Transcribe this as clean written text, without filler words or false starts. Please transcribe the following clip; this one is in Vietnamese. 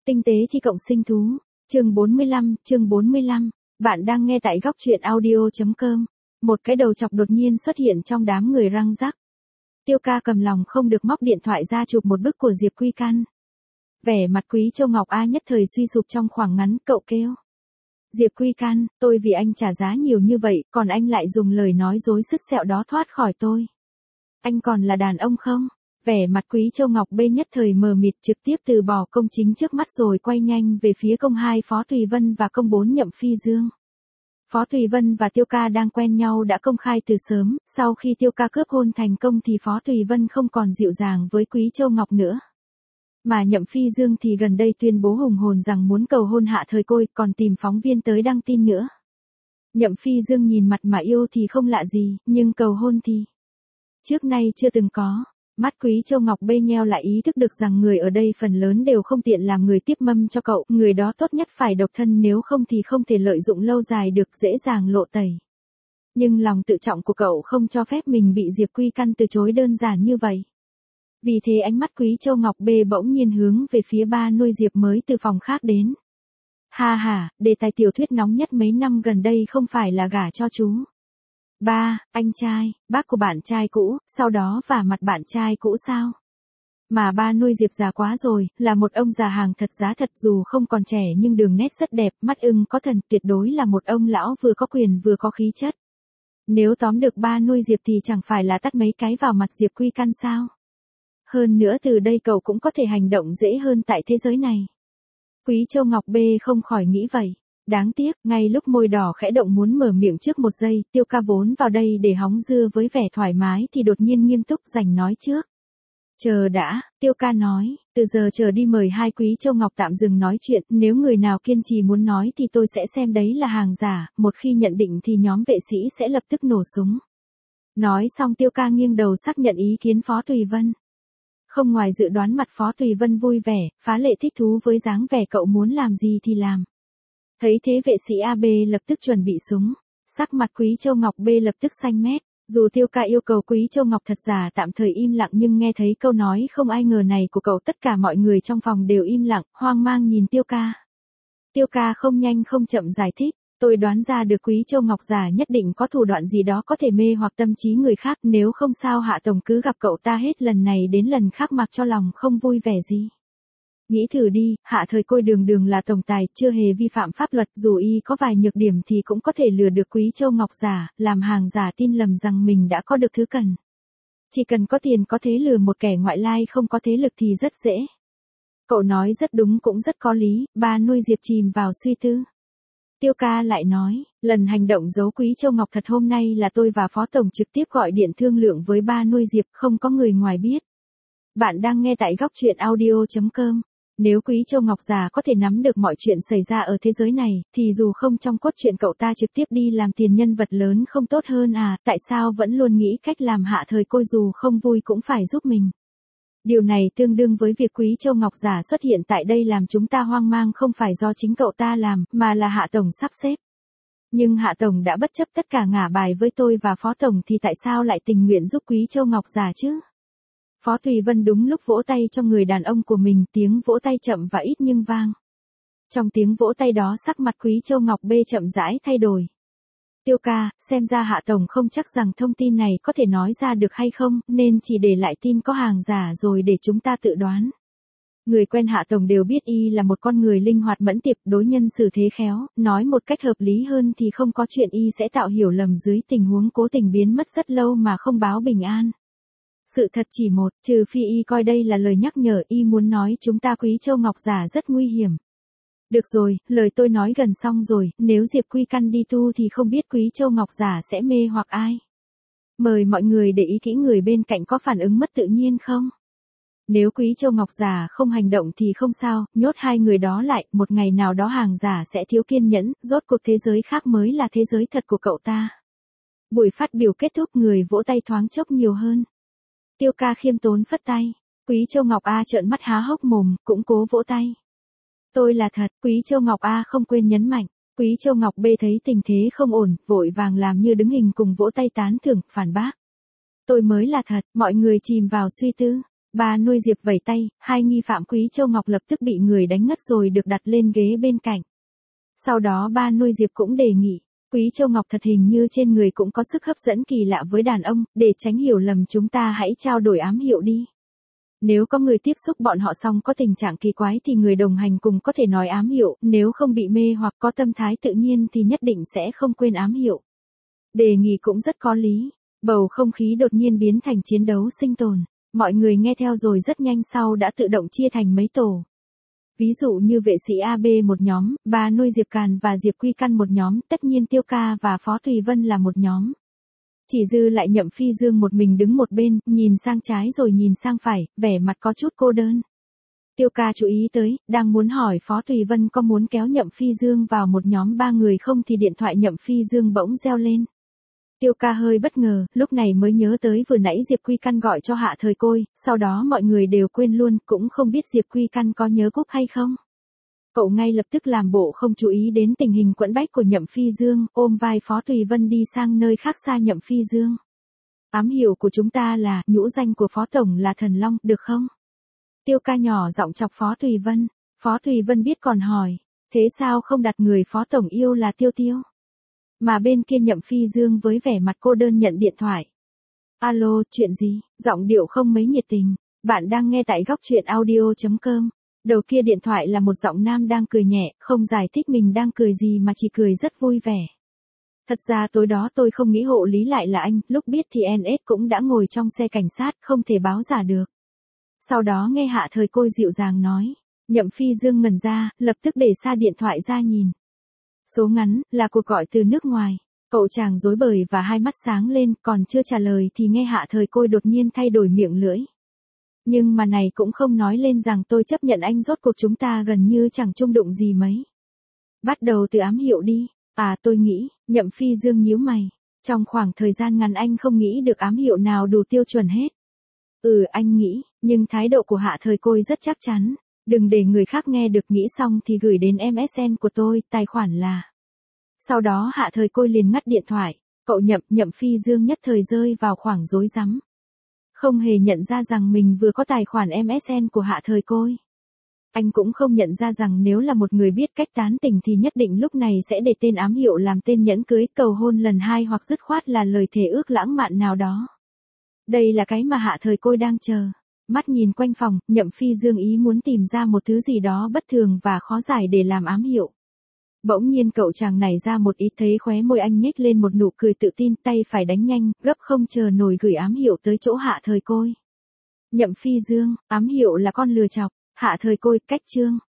Tinh tế chi cộng sinh thú. Chương 45. Bạn đang nghe tại góc truyện audio.com. Một cái đầu chọc đột nhiên xuất hiện trong đám người răng rắc. Tiêu ca cầm lòng không được móc điện thoại ra chụp một bức của Diệp Quy Căn. Vẻ mặt Quý Châu Ngọc A nhất thời suy sụp trong khoảng ngắn, cậu kêu. Diệp Quy Căn, tôi vì anh trả giá nhiều như vậy, còn anh lại dùng lời nói dối sứt sẹo đó thoát khỏi tôi. Anh còn là đàn ông không? Vẻ mặt Quý Châu Ngọc B nhất thời mờ mịt, trực tiếp từ bỏ công chính trước mắt rồi quay nhanh về phía công 2 Phó Tùy Vân và công 4 Nhậm Phi Dương. Phó Tùy Vân và Tiêu ca đang quen nhau đã công khai từ sớm, sau khi Tiêu ca cướp hôn thành công thì Phó Tùy Vân không còn dịu dàng với Quý Châu Ngọc nữa. Mà Nhậm Phi Dương thì gần đây tuyên bố hùng hồn rằng muốn cầu hôn Hạ Thời Côi, còn tìm phóng viên tới đăng tin nữa. Nhậm Phi Dương nhìn mặt mà yêu thì không lạ gì, nhưng cầu hôn thì trước nay chưa từng có. Mắt Quý Châu Ngọc bê nheo lại, ý thức được rằng người ở đây phần lớn đều không tiện làm người tiếp mâm cho cậu, người đó tốt nhất phải độc thân, nếu không thì không thể lợi dụng lâu dài được, dễ dàng lộ tẩy. Nhưng lòng tự trọng của cậu không cho phép mình bị Diệp Quy Căn từ chối đơn giản như vậy. Vì thế ánh mắt Quý Châu Ngọc bê bỗng nhiên hướng về phía ba nuôi Diệp mới từ phòng khác đến. Ha ha, đề tài tiểu thuyết nóng nhất mấy năm gần đây không phải là gả cho chú ba, anh trai, bác của bạn trai cũ, sau đó vả mặt bạn trai cũ sao? Mà ba nuôi Diệp già quá rồi, là một ông già hàng thật giá thật, dù không còn trẻ nhưng đường nét rất đẹp, mắt ưng có thần, tuyệt đối là một ông lão vừa có quyền vừa có khí chất. Nếu tóm được ba nuôi Diệp thì chẳng phải là tắt mấy cái vào mặt Diệp Quy Căn sao? Hơn nữa từ đây cậu cũng có thể hành động dễ hơn tại thế giới này. Quý Châu Ngọc B không khỏi nghĩ vậy. Đáng tiếc, ngay lúc môi đỏ khẽ động muốn mở miệng trước một giây, Tiêu ca vốn vào đây để hóng dưa với vẻ thoải mái thì đột nhiên nghiêm túc giành nói trước. Chờ đã, Tiêu ca nói, từ giờ trở đi mời hai Quý Châu Ngọc tạm dừng nói chuyện, nếu người nào kiên trì muốn nói thì tôi sẽ xem đấy là hàng giả, một khi nhận định thì nhóm vệ sĩ sẽ lập tức nổ súng. Nói xong Tiêu ca nghiêng đầu xác nhận ý kiến Phó Tùy Vân. Không ngoài dự đoán, mặt Phó Tùy Vân vui vẻ, phá lệ thích thú với dáng vẻ cậu muốn làm gì thì làm. Thấy thế vệ sĩ AB lập tức chuẩn bị súng, sắc mặt Quý Châu Ngọc B lập tức xanh mét. Dù Tiêu ca yêu cầu Quý Châu Ngọc thật giả tạm thời im lặng, nhưng nghe thấy câu nói không ai ngờ này của cậu, tất cả mọi người trong phòng đều im lặng, hoang mang nhìn Tiêu ca. Tiêu ca không nhanh không chậm giải thích, tôi đoán ra được Quý Châu Ngọc giả nhất định có thủ đoạn gì đó có thể mê hoặc tâm trí người khác, nếu không sao Hạ Tổng cứ gặp cậu ta hết lần này đến lần khác mặc cho lòng không vui vẻ gì. Nghĩ thử đi, Hạ Thời Côi đường đường là tổng tài, chưa hề vi phạm pháp luật, dù y có vài nhược điểm thì cũng có thể lừa được Quý Châu Ngọc giả, làm hàng giả tin lầm rằng mình đã có được thứ cần. Chỉ cần có tiền có thể lừa một kẻ ngoại lai không có thế lực thì rất dễ. Cậu nói rất đúng, cũng rất có lý. Ba nuôi Diệp chìm vào suy tư. Tiêu ca lại nói, lần hành động giấu Quý Châu Ngọc thật hôm nay là tôi và Phó Tổng trực tiếp gọi điện thương lượng với ba nuôi Diệp, không có người ngoài biết. Bạn đang nghe tại góc truyện audio.com. Nếu Quý Châu Ngọc già có thể nắm được mọi chuyện xảy ra ở thế giới này, thì dù không trong cốt truyện cậu ta trực tiếp đi làm tiền nhân vật lớn không tốt hơn à, tại sao vẫn luôn nghĩ cách làm Hạ Thời Côi dù không vui cũng phải giúp mình. Điều này tương đương với việc Quý Châu Ngọc giả xuất hiện tại đây làm chúng ta hoang mang không phải do chính cậu ta làm, mà là Hạ Tổng sắp xếp. Nhưng Hạ Tổng đã bất chấp tất cả ngả bài với tôi và Phó Tổng thì tại sao lại tình nguyện giúp Quý Châu Ngọc giả chứ? Phó Tùy Vân đúng lúc vỗ tay cho người đàn ông của mình, tiếng vỗ tay chậm và ít nhưng vang. Trong tiếng vỗ tay đó sắc mặt Quý Châu Ngọc B chậm rãi thay đổi. Tiêu ca, xem ra Hạ Tổng không chắc rằng thông tin này có thể nói ra được hay không, nên chỉ để lại tin có hàng giả rồi để chúng ta tự đoán. Người quen Hạ Tổng đều biết y là một con người linh hoạt mẫn tiệp, đối nhân xử thế khéo, nói một cách hợp lý hơn thì không có chuyện y sẽ tạo hiểu lầm dưới tình huống cố tình biến mất rất lâu mà không báo bình an. Sự thật chỉ một, trừ phi y coi đây là lời nhắc nhở, y muốn nói chúng ta Quý Châu Ngọc giả rất nguy hiểm. Được rồi, lời tôi nói gần xong rồi, nếu Diệp Quy Căn đi tu thì không biết Quý Châu Ngọc giả sẽ mê hoặc ai. Mời mọi người để ý kỹ người bên cạnh có phản ứng mất tự nhiên không. Nếu Quý Châu Ngọc giả không hành động thì không sao, nhốt hai người đó lại, một ngày nào đó hàng giả sẽ thiếu kiên nhẫn, rốt cuộc thế giới khác mới là thế giới thật của cậu ta. Buổi phát biểu kết thúc, người vỗ tay thoáng chốc nhiều hơn. Tiêu ca khiêm tốn phất tay. Quý Châu Ngọc A trợn mắt há hốc mồm, cũng cố vỗ tay. Tôi là thật. Quý Châu Ngọc A không quên nhấn mạnh. Quý Châu Ngọc B thấy tình thế không ổn, vội vàng làm như đứng hình cùng vỗ tay tán thưởng, phản bác. Tôi mới là thật, mọi người chìm vào suy tư. Ba nuôi Diệp vẩy tay, hai nghi phạm Quý Châu Ngọc lập tức bị người đánh ngất rồi được đặt lên ghế bên cạnh. Sau đó ba nuôi Diệp cũng đề nghị, Quý Châu Ngọc thật hình như trên người cũng có sức hấp dẫn kỳ lạ với đàn ông, để tránh hiểu lầm chúng ta hãy trao đổi ám hiệu đi. Nếu có người tiếp xúc bọn họ xong có tình trạng kỳ quái thì người đồng hành cùng có thể nói ám hiệu, nếu không bị mê hoặc có tâm thái tự nhiên thì nhất định sẽ không quên ám hiệu. Đề nghị cũng rất có lý, bầu không khí đột nhiên biến thành chiến đấu sinh tồn, mọi người nghe theo rồi rất nhanh sau đã tự động chia thành mấy tổ. Ví dụ như vệ sĩ AB một nhóm, ba nuôi Diệp Càn và Diệp Quy Căn một nhóm, tất nhiên Tiêu Ca và Phó Thùy Vân là một nhóm. Chỉ dư lại Nhậm Phi Dương một mình đứng một bên, nhìn sang trái rồi nhìn sang phải, vẻ mặt có chút cô đơn. Tiêu Ca chú ý tới, đang muốn hỏi Phó Thùy Vân có muốn kéo Nhậm Phi Dương vào một nhóm ba người không thì điện thoại Nhậm Phi Dương bỗng reo lên. Tiêu Ca hơi bất ngờ, lúc này mới nhớ tới vừa nãy Diệp Quy Căn gọi cho Hạ Thời Côi, sau đó mọi người đều quên luôn, cũng không biết Diệp Quy Căn có nhớ Cúc hay không. Cậu ngay lập tức làm bộ không chú ý đến tình hình quẫn bách của Nhậm Phi Dương, ôm vai Phó Thùy Vân đi sang nơi khác xa Nhậm Phi Dương. Ám hiệu của chúng ta là, nhũ danh của Phó Tổng là Thần Long, được không? Tiêu Ca nhỏ giọng chọc Phó Thùy Vân. Phó Thùy Vân biết còn hỏi, thế sao không đặt người Phó Tổng yêu là Tiêu Tiêu? Mà bên kia Nhậm Phi Dương với vẻ mặt cô đơn nhận điện thoại. Alo, chuyện gì? Giọng điệu không mấy nhiệt tình. Bạn đang nghe tại góc truyện audio.com. Đầu kia điện thoại là một giọng nam đang cười nhẹ, không giải thích mình đang cười gì mà chỉ cười rất vui vẻ. Thật ra tối đó tôi không nghĩ hộ lý lại là anh, lúc biết thì NS cũng đã ngồi trong xe cảnh sát, không thể báo giả được. Sau đó nghe Hạ Thời Côi dịu dàng nói. Nhậm Phi Dương ngẩn ra, lập tức để xa điện thoại ra nhìn. Số ngắn, là cuộc gọi từ nước ngoài. Cậu chàng rối bời và hai mắt sáng lên, còn chưa trả lời thì nghe Hạ Thời Côi đột nhiên thay đổi miệng lưỡi. Nhưng mà này cũng không nói lên rằng tôi chấp nhận anh, rốt cuộc chúng ta gần như chẳng chung đụng gì mấy. Bắt đầu từ ám hiệu đi. À tôi nghĩ, Nhậm Phi Dương nhíu mày. Trong khoảng thời gian ngắn anh không nghĩ được ám hiệu nào đủ tiêu chuẩn hết. Anh nghĩ, nhưng thái độ của Hạ Thời Côi rất chắc chắn. Đừng để người khác nghe được, nghĩ xong thì gửi đến MSN của tôi, tài khoản là. Sau đó Hạ Thời Côi liền ngắt điện thoại, cậu Nhậm Phi Dương nhất thời rơi vào khoảng rối rắm. Không hề nhận ra rằng mình vừa có tài khoản MSN của Hạ Thời Côi. Anh cũng không nhận ra rằng nếu là một người biết cách tán tỉnh thì nhất định lúc này sẽ để tên ám hiệu làm tên nhẫn cưới, cầu hôn lần hai hoặc dứt khoát là lời thề ước lãng mạn nào đó. Đây là cái mà Hạ Thời Côi đang chờ. Mắt nhìn quanh phòng, Nhậm Phi Dương ý muốn tìm ra một thứ gì đó bất thường và khó giải để làm ám hiệu. Bỗng nhiên cậu chàng nảy ra một ý, thấy khóe môi anh nhếch lên một nụ cười tự tin, tay phải đánh nhanh, gấp không chờ nổi gửi ám hiệu tới chỗ Hạ Thời Côi. Nhậm Phi Dương, ám hiệu là con lừa chọc. Hạ Thời Côi, cách chương.